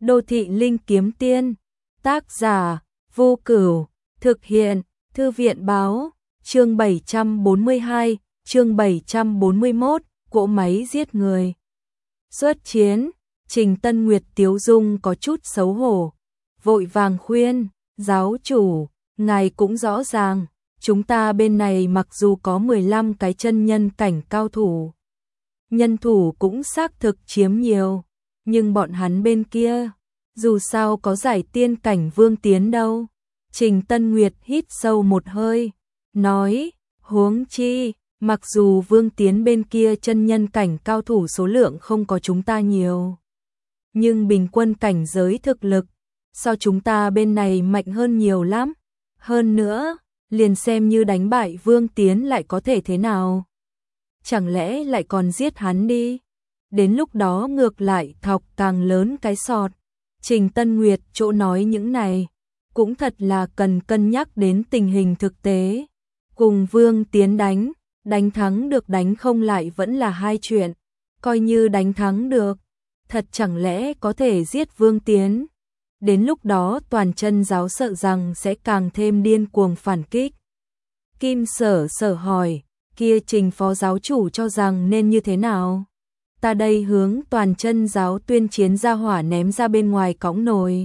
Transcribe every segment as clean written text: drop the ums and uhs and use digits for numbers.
Đô thị linh kiếm tiên, tác giả, Vô Cửu, thực hiện, Thư viện báo, chương 742, chương 741, cỗ máy giết người. Xuất chiến, Trình Tân Nguyệt tiếu dung có chút xấu hổ, vội vàng khuyên, giáo chủ, ngài cũng rõ ràng, chúng ta bên này mặc dù có 15 cái chân nhân cảnh cao thủ, nhân thủ cũng xác thực chiếm nhiều, nhưng bọn hắn bên kia, dù sao có giải tiên cảnh Vương Tiến đâu. Trình Tân Nguyệt hít sâu một hơi, nói, huống chi, mặc dù Vương Tiến bên kia chân nhân cảnh cao thủ số lượng không có chúng ta nhiều, nhưng bình quân cảnh giới thực lực, so chúng ta bên này mạnh hơn nhiều lắm. Hơn nữa, liền xem như đánh bại Vương Tiến lại có thể thế nào? Chẳng lẽ lại còn giết hắn đi? Đến lúc đó ngược lại thọc càng lớn cái sọt. Trình Tân Nguyệt chỗ nói những này, cũng thật là cần cân nhắc đến tình hình thực tế. Cùng Vương Tiến đánh thắng được đánh không lại vẫn là hai chuyện. Coi như đánh thắng được, thật chẳng lẽ có thể giết Vương Tiến? Đến lúc đó toàn chân giáo sợ rằng sẽ càng thêm điên cuồng phản kích. Kim Sở Sở hỏi, kia Trình phó giáo chủ cho rằng nên như thế nào? Ta đây hướng toàn chân giáo tuyên chiến ra hỏa ném ra bên ngoài cõng nồi,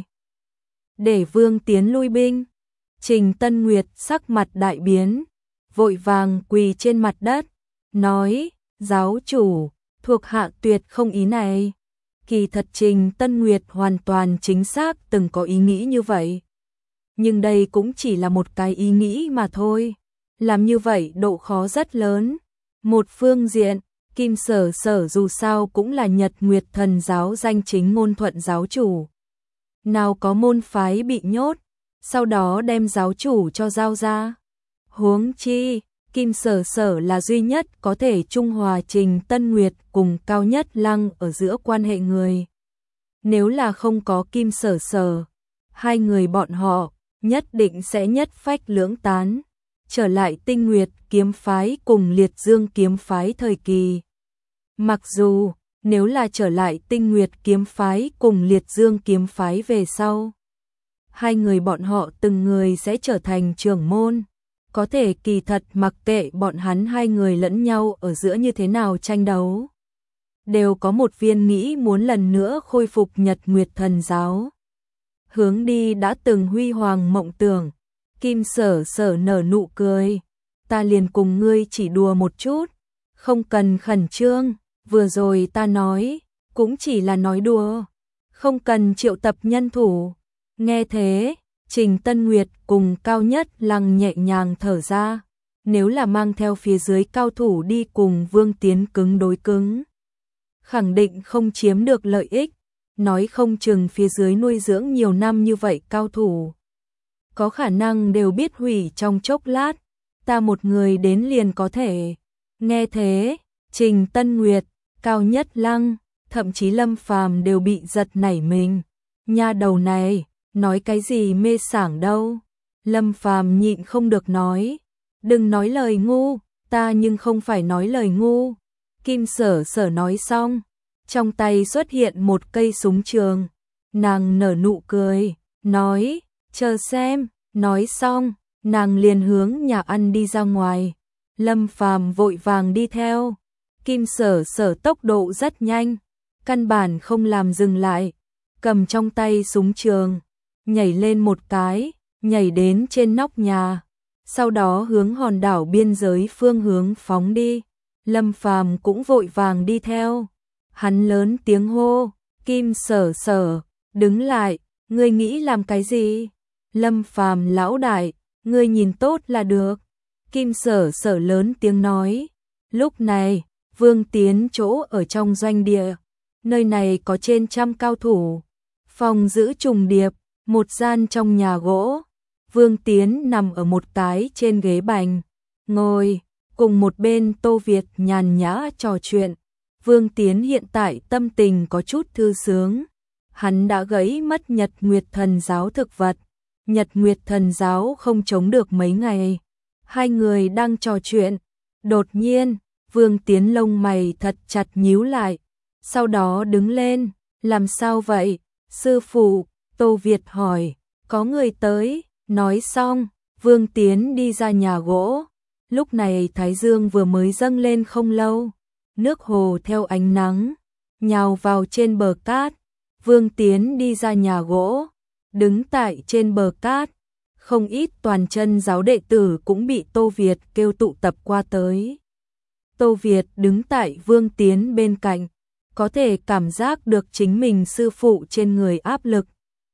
để Vương Tiến lui binh. Trình Tân Nguyệt sắc mặt đại biến, vội vàng quỳ trên mặt đất, nói, giáo chủ, thuộc hạ tuyệt không ý này. Kỳ thật Trình Tân Nguyệt hoàn toàn chính xác từng có ý nghĩ như vậy. Nhưng đây cũng chỉ là một cái ý nghĩ mà thôi. Làm như vậy độ khó rất lớn. Một phương diện, Kim Sở Sở dù sao cũng là Nhật Nguyệt Thần giáo danh chính ngôn thuận giáo chủ. Nào có môn phái bị nhốt, sau đó đem giáo chủ cho giao ra. Huống chi, Kim Sở Sở là duy nhất có thể trung hòa Trình Tân Nguyệt cùng Cao Nhất Lăng ở giữa quan hệ người. Nếu là không có Kim Sở Sở, hai người bọn họ nhất định sẽ nhất phách lưỡng tán, trở lại Tinh Nguyệt kiếm phái cùng Liệt Dương kiếm phái thời kỳ. Mặc dù, nếu là trở lại Tinh Nguyệt kiếm phái cùng Liệt Dương kiếm phái về sau, hai người bọn họ từng người sẽ trở thành trưởng môn. Có thể kỳ thật mặc kệ bọn hắn hai người lẫn nhau ở giữa như thế nào tranh đấu, đều có một viên nghĩ muốn lần nữa khôi phục Nhật Nguyệt Thần giáo. Hướng đi đã từng huy hoàng mộng tưởng. Kim Sở Sở nở nụ cười, ta liền cùng ngươi chỉ đùa một chút, không cần khẩn trương, vừa rồi ta nói, cũng chỉ là nói đùa, không cần triệu tập nhân thủ. Nghe thế, Trình Tân Nguyệt cùng Cao Nhất Lăng nhẹ nhàng thở ra, nếu là mang theo phía dưới cao thủ đi cùng Vương Tiến cứng đối cứng, khẳng định không chiếm được lợi ích, nói không chừng phía dưới nuôi dưỡng nhiều năm như vậy cao thủ, có khả năng đều biết hủy trong chốc lát, ta một người đến liền có thể. Nghe thế, Trình Tân Nguyệt, Cao Nhất Lăng, thậm chí Lâm Phàm đều bị giật nảy mình. Nha đầu này, nói cái gì mê sảng đâu. Lâm Phàm nhịn không được nói, đừng nói lời ngu, ta nhưng không phải nói lời ngu. Kim Sở Sở nói xong, trong tay xuất hiện một cây súng trường, nàng nở nụ cười, nói, chờ xem. Nói xong, nàng liền hướng nhà ăn đi ra ngoài. Lâm Phàm vội vàng đi theo. Kim Sở Sở tốc độ rất nhanh, căn bản không làm dừng lại, cầm trong tay súng trường, nhảy lên một cái, nhảy đến trên nóc nhà, sau đó hướng hòn đảo biên giới phương hướng phóng đi. Lâm Phàm cũng vội vàng đi theo. Hắn lớn tiếng hô, Kim Sở Sở, đứng lại, ngươi nghĩ làm cái gì? Lâm Phàm lão đại, ngươi nhìn tốt là được. Kim Sở Sở lớn tiếng nói. Lúc này, Vương Tiến chỗ ở trong doanh địa, nơi này có trên trăm cao thủ, phòng giữ trùng điệp, một gian trong nhà gỗ. Vương Tiến nằm ở một cái trên ghế bành, ngồi, cùng một bên Tô Việt nhàn nhã trò chuyện. Vương Tiến hiện tại tâm tình có chút thư sướng, hắn đã gãy mất Nhật Nguyệt Thần giáo thực vật. Nhật Nguyệt Thần giáo không chống được mấy ngày. Hai người đang trò chuyện, đột nhiên, Vương Tiến lông mày thật chặt nhíu lại, sau đó đứng lên, làm sao vậy? Sư phụ, Tô Việt hỏi, có người tới, nói xong, Vương Tiến đi ra nhà gỗ. Lúc này thái dương vừa mới dâng lên không lâu, nước hồ theo ánh nắng nhào vào trên bờ cát. Vương Tiến đi ra nhà gỗ, đứng tại trên bờ cát, không ít toàn chân giáo đệ tử cũng bị Tô Việt kêu tụ tập qua tới. Tô Việt đứng tại Vương Tiến bên cạnh, có thể cảm giác được chính mình sư phụ trên người áp lực.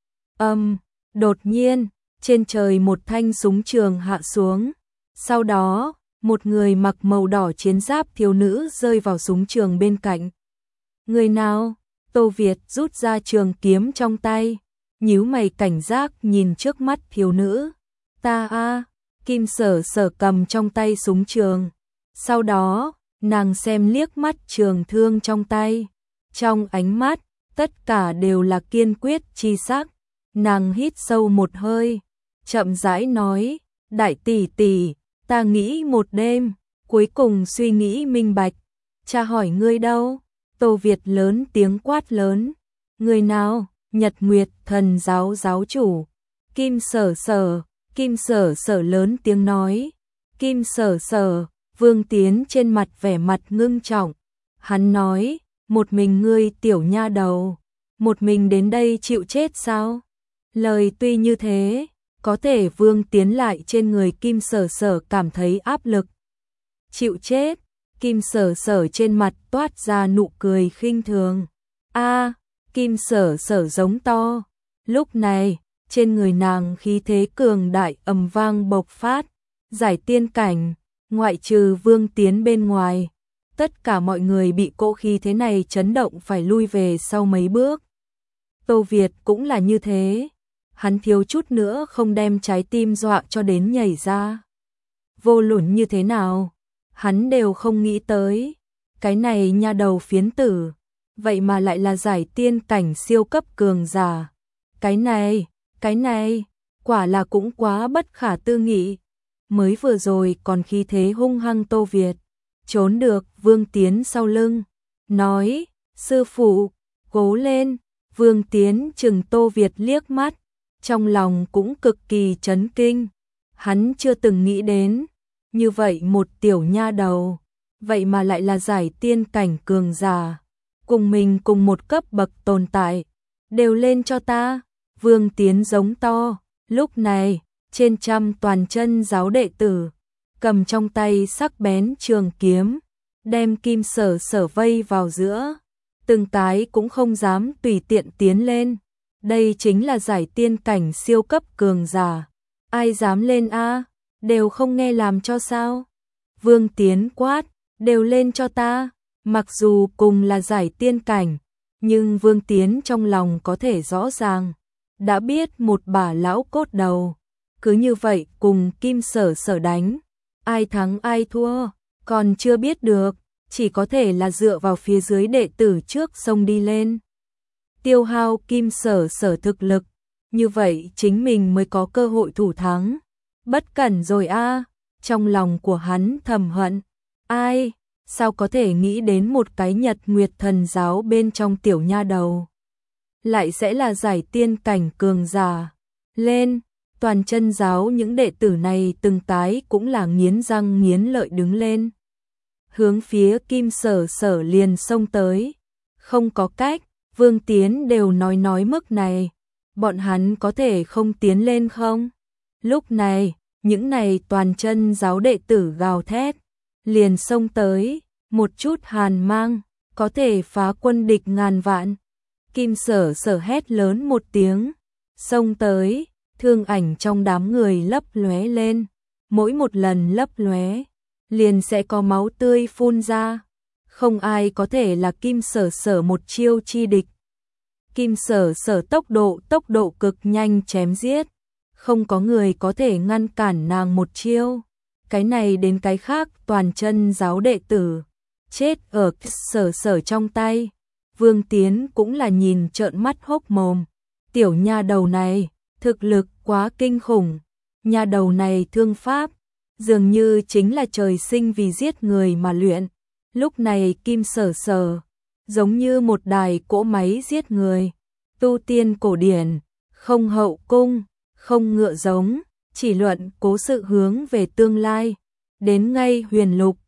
Đột nhiên, trên trời một thanh súng trường hạ xuống, sau đó, một người mặc màu đỏ chiến giáp thiếu nữ rơi vào súng trường bên cạnh. Người nào? Tô Việt rút ra trường kiếm trong tay, nhíu mày cảnh giác nhìn trước mắt thiếu nữ. Ta a, Kim Sở Sở cầm trong tay súng trường. Sau đó, nàng xem liếc mắt trường thương trong tay. Trong ánh mắt, tất cả đều là kiên quyết chi sắc. Nàng hít sâu một hơi, chậm rãi nói, đại tỷ tỷ, ta nghĩ một đêm, cuối cùng suy nghĩ minh bạch. Cha hỏi ngươi đâu? Tô Việt lớn tiếng quát lớn. Người nào? Nhật Nguyệt Thần giáo giáo chủ. Kim Sở Sở. Kim Sở Sở lớn tiếng nói. Kim Sở Sở. Vương Tiến trên mặt vẻ mặt ngưng trọng. Hắn nói, một mình ngươi tiểu nha đầu, một mình đến đây chịu chết sao? Lời tuy như thế, có thể Vương Tiến lại trên người Kim Sở Sở cảm thấy áp lực. Chịu chết? Kim Sở Sở trên mặt toát ra nụ cười khinh thường. A, Kim Sở Sở giống to. Lúc này, trên người nàng khí thế cường đại ầm vang bộc phát, giải tiên cảnh, ngoại trừ Vương Tiến bên ngoài, tất cả mọi người bị cỗ khí thế này chấn động phải lui về sau mấy bước. Tô Việt cũng là như thế, hắn thiếu chút nữa không đem trái tim dọa cho đến nhảy ra. Vô luận như thế nào, hắn đều không nghĩ tới, cái này nha đầu phiến tử, vậy mà lại là giải tiên cảnh siêu cấp cường giả. Cái này, quả là cũng quá bất khả tư nghị. Mới vừa rồi còn khí thế hung hăng Tô Việt, trốn được Vương Tiến sau lưng, nói, sư phụ, cố lên. Vương Tiến chừng Tô Việt liếc mắt, trong lòng cũng cực kỳ chấn kinh. Hắn chưa từng nghĩ đến, như vậy một tiểu nha đầu, vậy mà lại là giải tiên cảnh cường giả, cùng mình cùng một cấp bậc tồn tại, đều lên cho ta. Vương Tiến giống to, lúc này, trên trăm toàn chân giáo đệ tử, cầm trong tay sắc bén trường kiếm, đem Kim Sở Sở vây vào giữa, từng cái cũng không dám tùy tiện tiến lên. Đây chính là giải tiên cảnh siêu cấp cường giả, ai dám lên a? Đều không nghe làm cho sao? Vương Tiến quát, đều lên cho ta. Mặc dù cùng là giải tiên cảnh, nhưng Vương Tiến trong lòng có thể rõ ràng, đã biết một bà lão cốt đầu, cứ như vậy cùng Kim Sở Sở đánh, ai thắng ai thua, còn chưa biết được, chỉ có thể là dựa vào phía dưới đệ tử trước xông đi lên. Tiêu hao Kim Sở Sở thực lực, như vậy chính mình mới có cơ hội thủ thắng. Bất cẩn rồi a, trong lòng của hắn thầm hận, ai, sao có thể nghĩ đến một cái Nhật Nguyệt Thần giáo bên trong tiểu nha đầu, lại sẽ là giải tiên cảnh cường giả. Lên, toàn chân giáo những đệ tử này từng cái cũng là nghiến răng nghiến lợi đứng lên. Hướng phía Kim Sở Sở liền xông tới. Không có cách, Vương Tiến đều nói mức này, bọn hắn có thể không tiến lên không? Lúc này, những này toàn chân giáo đệ tử gào thét, liền xông tới, một chút hàn mang, có thể phá quân địch ngàn vạn. Kim Sở Sở hét lớn một tiếng, xông tới, thương ảnh trong đám người lấp lóe lên, mỗi một lần lấp lóe, liền sẽ có máu tươi phun ra. Không ai có thể là Kim Sở Sở một chiêu chi địch. Kim Sở Sở tốc độ cực nhanh chém giết, không có người có thể ngăn cản nàng một chiêu. Cái này đến cái khác toàn chân giáo đệ tử, chết ở Sở Sở trong tay. Vương Tiến cũng là nhìn trợn mắt hốc mồm. Tiểu nha đầu này, thực lực quá kinh khủng. Nha đầu này thương pháp, dường như chính là trời sinh vì giết người mà luyện. Lúc này Kim Sở Sở, giống như một đài cỗ máy giết người. tu tiên cổ điển, không hậu cung, không ngựa giống, chỉ luận cố sự hướng về tương lai. Đến ngay huyền lục,